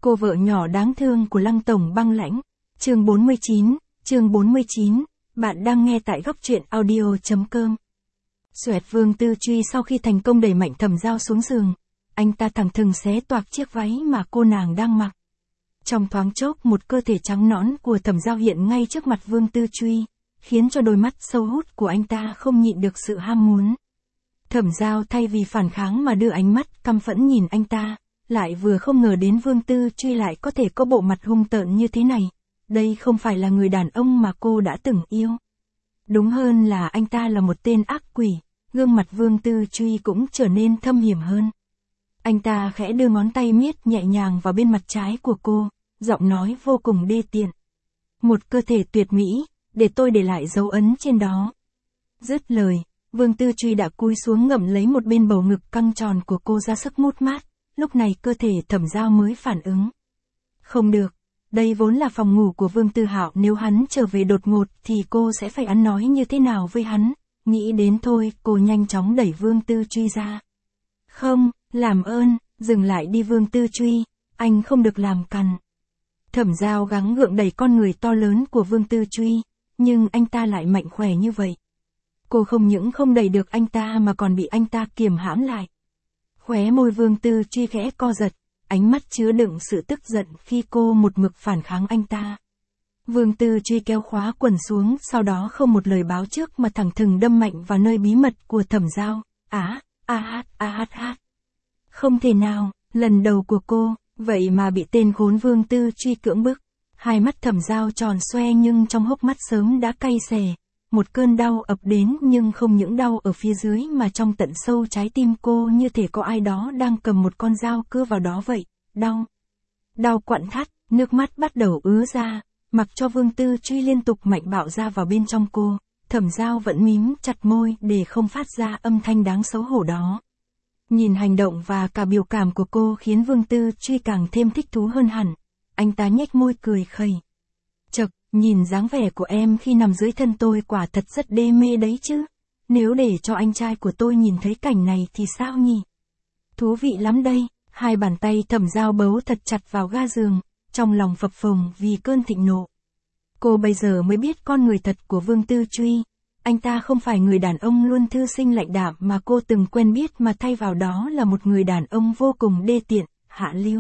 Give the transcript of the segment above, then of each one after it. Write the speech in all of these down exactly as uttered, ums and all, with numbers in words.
Cô vợ nhỏ đáng thương của Lăng Tổng băng lãnh. Chương bốn mươi chín, chương bốn mươi chín, bạn đang nghe tại góc truyện audio chấm com. Xoẹt Vương Tư Truy sau khi thành công đẩy mạnh Thẩm Giao xuống giường, anh ta thẳng thừng xé toạc chiếc váy mà cô nàng đang mặc. Trong thoáng chốc một cơ thể trắng nõn của Thẩm Giao hiện ngay trước mặt Vương Tư Truy, khiến cho đôi mắt sâu hút của anh ta không nhịn được sự ham muốn. Thẩm Giao thay vì phản kháng mà đưa ánh mắt căm phẫn nhìn anh ta, lại vừa không ngờ đến Vương Tư Truy lại có thể có bộ mặt hung tợn như thế này. Đây không phải là người đàn ông mà cô đã từng yêu. Đúng hơn là anh ta là một tên ác quỷ, gương mặt Vương Tư Truy cũng trở nên thâm hiểm hơn. Anh ta khẽ đưa ngón tay miết nhẹ nhàng vào bên mặt trái của cô, giọng nói vô cùng đê tiện. Một cơ thể tuyệt mỹ, để tôi để lại dấu ấn trên đó. Dứt lời, Vương Tư Truy đã cúi xuống ngậm lấy một bên bầu ngực căng tròn của cô ra sức mút mát, lúc này cơ thể Thẩm Giao mới phản ứng. Không được, đây vốn là phòng ngủ của Vương Tư Hạo, nếu hắn trở về đột ngột thì cô sẽ phải ăn nói như thế nào với hắn, nghĩ đến thôi, cô nhanh chóng đẩy Vương Tư Truy ra. Không, làm ơn, dừng lại đi Vương Tư Truy, anh không được làm cằn. Thẩm Giao gắng gượng đẩy con người to lớn của Vương Tư Truy, nhưng anh ta lại mạnh khỏe như vậy. Cô không những không đẩy được anh ta mà còn bị anh ta kiềm hãm lại. Khóe môi Vương Tư Truy khẽ co giật, ánh mắt chứa đựng sự tức giận khi cô một mực phản kháng anh ta. Vương Tư Truy kéo khóa quần xuống, sau đó không một lời báo trước mà thẳng thừng đâm mạnh vào nơi bí mật của Thẩm Giao. Á, a hát, a hát hát. Không thể nào, lần đầu của cô, vậy mà bị tên khốn Vương Tư Truy cưỡng bức. Hai mắt Thẩm Giao tròn xoe nhưng trong hốc mắt sớm đã cay xè. Một cơn đau ập đến nhưng không những đau ở phía dưới mà trong tận sâu trái tim cô như thể có ai đó đang cầm một con dao cưa vào đó vậy. Đau. Đau quặn thắt, nước mắt bắt đầu ứa ra, mặc cho Vương Tư Truy liên tục mạnh bạo ra vào bên trong cô. Thẩm Giao vẫn mím chặt môi để không phát ra âm thanh đáng xấu hổ đó. Nhìn hành động và cả biểu cảm của cô khiến Vương Tư Truy càng thêm thích thú hơn hẳn. Anh ta nhếch môi cười khẩy. Chậc, nhìn dáng vẻ của em khi nằm dưới thân tôi quả thật rất đê mê đấy chứ. Nếu để cho anh trai của tôi nhìn thấy cảnh này thì sao nhỉ? Thú vị lắm đây. Hai bàn tay Thẩm Giao bấu thật chặt vào ga giường, trong lòng phập phồng vì cơn thịnh nộ. Cô bây giờ mới biết con người thật của Vương Tư Truy. Anh ta không phải người đàn ông luôn thư sinh lạnh đạm mà cô từng quen biết, mà thay vào đó là một người đàn ông vô cùng đê tiện, hạ lưu.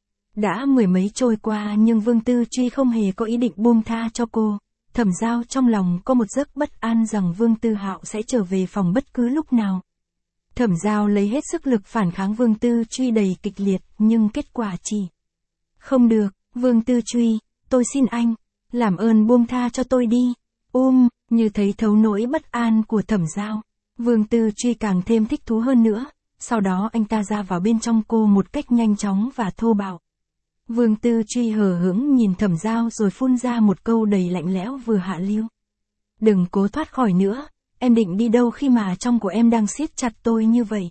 Đã mười mấy trôi qua nhưng Vương Tư Truy không hề có ý định buông tha cho cô. Thẩm Giao trong lòng có một giấc bất an rằng Vương Tư Hạo sẽ trở về phòng bất cứ lúc nào. Thẩm Giao lấy hết sức lực phản kháng Vương Tư Truy đầy kịch liệt, nhưng kết quả chỉ. Không được, Vương Tư Truy, tôi xin anh, làm ơn buông tha cho tôi đi. Um, như thấy thấu nỗi bất an của Thẩm Giao, Vương Tư Truy càng thêm thích thú hơn nữa, sau đó anh ta ra vào bên trong cô một cách nhanh chóng và thô bạo. Vương Tư Truy hờ hững nhìn Thẩm Giao rồi phun ra một câu đầy lạnh lẽo vừa hạ lưu. Đừng cố thoát khỏi nữa, em định đi đâu khi mà trong của em đang siết chặt tôi như vậy?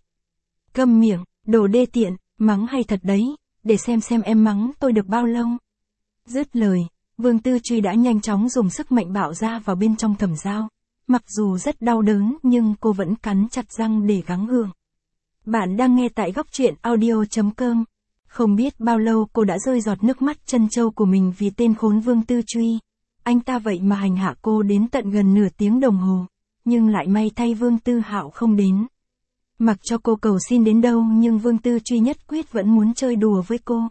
Câm miệng, đồ đê tiện, mắng hay thật đấy, để xem xem em mắng tôi được bao lâu. Dứt lời, Vương Tư Truy đã nhanh chóng dùng sức mạnh bạo ra vào bên trong Thẩm Giao. Mặc dù rất đau đớn nhưng cô vẫn cắn chặt răng để gắng gượng. Bạn đang nghe tại góc truyện audio chấm com. Không biết bao lâu cô đã rơi giọt nước mắt trân châu của mình vì tên khốn Vương Tư Truy. Anh ta vậy mà hành hạ cô đến tận gần nửa tiếng đồng hồ, nhưng lại may thay Vương Tư Hạo không đến. Mặc cho cô cầu xin đến đâu nhưng Vương Tư Truy nhất quyết vẫn muốn chơi đùa với cô.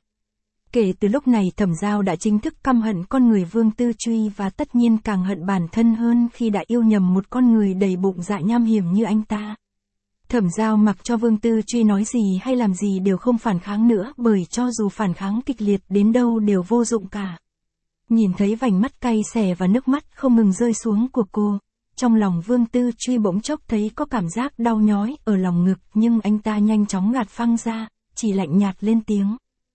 Kể từ lúc này Thẩm Giao đã chính thức căm hận con người Vương Tư Truy và tất nhiên càng hận bản thân hơn khi đã yêu nhầm một con người đầy bụng dạ nham hiểm như anh ta. Thẩm Giao mặc cho Vương Tư Truy nói gì hay làm gì đều không phản kháng nữa, bởi cho dù phản kháng kịch liệt đến đâu đều vô dụng cả. Nhìn thấy vành mắt cay xè và nước mắt không ngừng rơi xuống của cô, trong lòng Vương Tư Truy bỗng chốc thấy có cảm giác đau nhói ở lòng ngực, nhưng anh ta nhanh chóng gạt phăng ra, chỉ lạnh nhạt lên tiếng.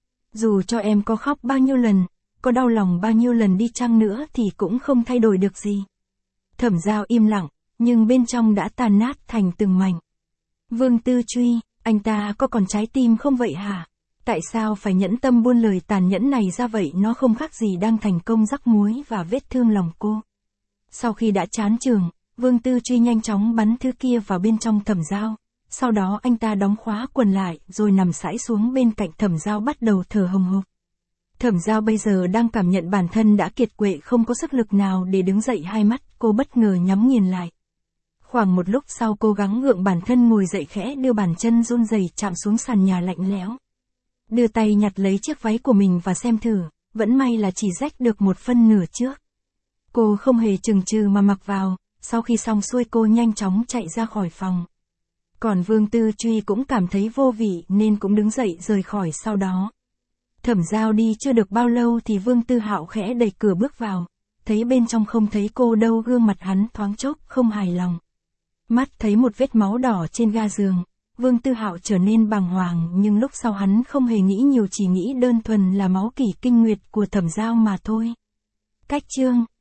Dù cho em có khóc bao nhiêu lần, có đau lòng bao nhiêu lần đi chăng nữa thì cũng không thay đổi được gì. Thẩm Giao im lặng, nhưng bên trong đã tàn nát thành từng mảnh. Vương Tư Truy, anh ta có còn trái tim không vậy hả? Tại sao phải nhẫn tâm buôn lời tàn nhẫn này ra vậy? Nó không khác gì đang thành công rắc muối và vết thương lòng cô. Sau khi đã chán chường, Vương Tư Truy nhanh chóng bắn thứ kia vào bên trong Thẩm Giao. Sau đó anh ta đóng khóa quần lại rồi nằm sải xuống bên cạnh Thẩm Giao bắt đầu thở hồng hộc. Thẩm Giao bây giờ đang cảm nhận bản thân đã kiệt quệ không có sức lực nào để đứng dậy, hai mắt cô bất ngờ nhắm nghiền lại. Khoảng một lúc sau cố gắng gượng bản thân ngồi dậy, khẽ đưa bàn chân run rẩy chạm xuống sàn nhà lạnh lẽo. Đưa tay nhặt lấy chiếc váy của mình và xem thử, vẫn may là chỉ rách được một phân nửa trước. Cô không hề chừng chừ mà mặc vào, sau khi xong xuôi cô nhanh chóng chạy ra khỏi phòng. Còn Vương Tư Truy cũng cảm thấy vô vị nên cũng đứng dậy rời khỏi sau đó. Thẩm Giao đi chưa được bao lâu thì Vương Tư Hạo khẽ đẩy cửa bước vào, thấy bên trong không thấy cô đâu, gương mặt hắn thoáng chốc không hài lòng. Mắt thấy một vết máu đỏ trên ga giường, Vương Tư Hạo trở nên bàng hoàng, nhưng lúc sau hắn không hề nghĩ nhiều, chỉ nghĩ đơn thuần là máu kỷ kinh nguyệt của Thẩm Giao mà thôi. Cách chương